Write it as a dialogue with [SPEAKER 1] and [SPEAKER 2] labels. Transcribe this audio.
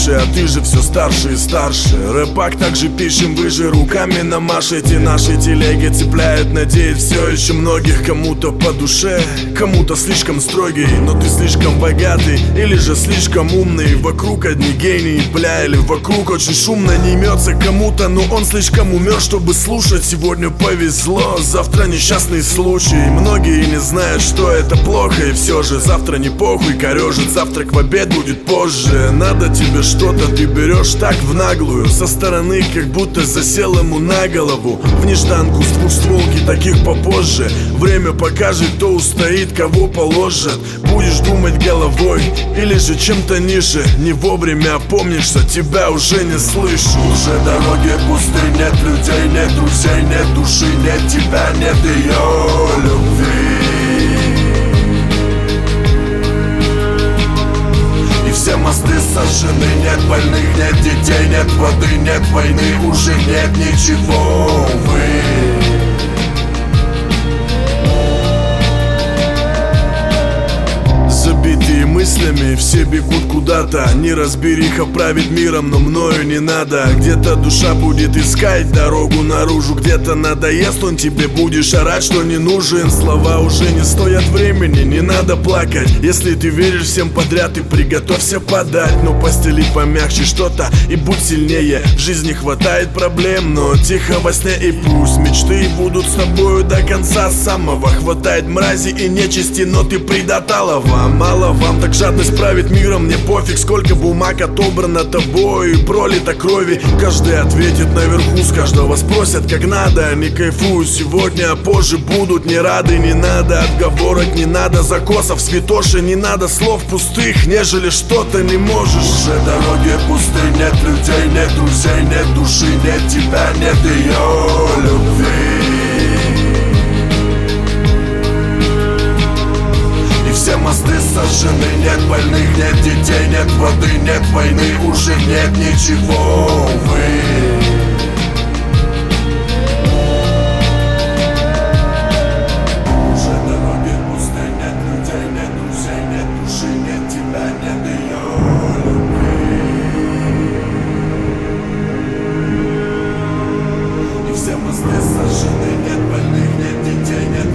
[SPEAKER 1] а ты же все старше и старше. Рэпак также пишем, вы же руками намашете. Наши телеги цепляют, надеюсь, все еще многих. Кому-то по душе, кому-то слишком строгий, но ты слишком богатый или же слишком умный. Вокруг одни гении, бля, или вокруг очень шумно. Не имется кому-то, но он слишком умен, чтобы слушать. Сегодня повезло, завтра несчастный случай. Многие не знают, что это плохо, и все же завтра не похуй, корежит. Завтрак в обед будет позже. Надо тебе что-то, ты берешь так в наглую. Со стороны как будто засел ему на голову. В нежданку с двухстволки таких попозже. Время покажет, кто устоит, кого положат. Будешь думать головой или же чем-то ниже. Не вовремя опомнишься, тебя уже не слышу.
[SPEAKER 2] Уже дороги пусты, нет людей, нет друзей, нет души, нет тебя, нет ее любви. И все мосты сожжены, нет больных, нет детей, нет воды, нет войны, уже нет ничего, увы.
[SPEAKER 1] Забитые мыслями, все бегут куда-то. Неразбериха правит миром, но мною не надо. Где-то душа будет искать дорогу наружу, где-то надоест он тебе, будешь орать, что не нужен. Слова уже не стоят времени, не надо плакать. Если ты веришь всем подряд, и приготовься подать. Но постели помягче что-то и будь сильнее. В жизни хватает проблем, но тихо во сне. И пусть мечты будут с тобою до конца самого. Хватает мрази и нечисти, но ты предатала вам. Мало вам, так жадность правит миром. Мне пофиг, сколько бумаг отобрано тобой и пролито крови. Каждый ответит наверху, с каждого спросят как надо. Не кайфую сегодня, а позже будут не рады. Не надо отговорок, не надо закосов, святоши. Не надо слов пустых, нежели что-то не можешь.
[SPEAKER 2] Уже дороги пусты, нет людей, нет друзей, нет души, нет тебя, нет ее любви. Все мосты сожжены, нет больных, нет детей, нет воды, нет войны, уже нет ничего, увы. Уже дороги пусты, нет людей, нет друзей, нет души, нет тебя, нет ее любви. И все мосты сожжены, нет больных, нет детей, нет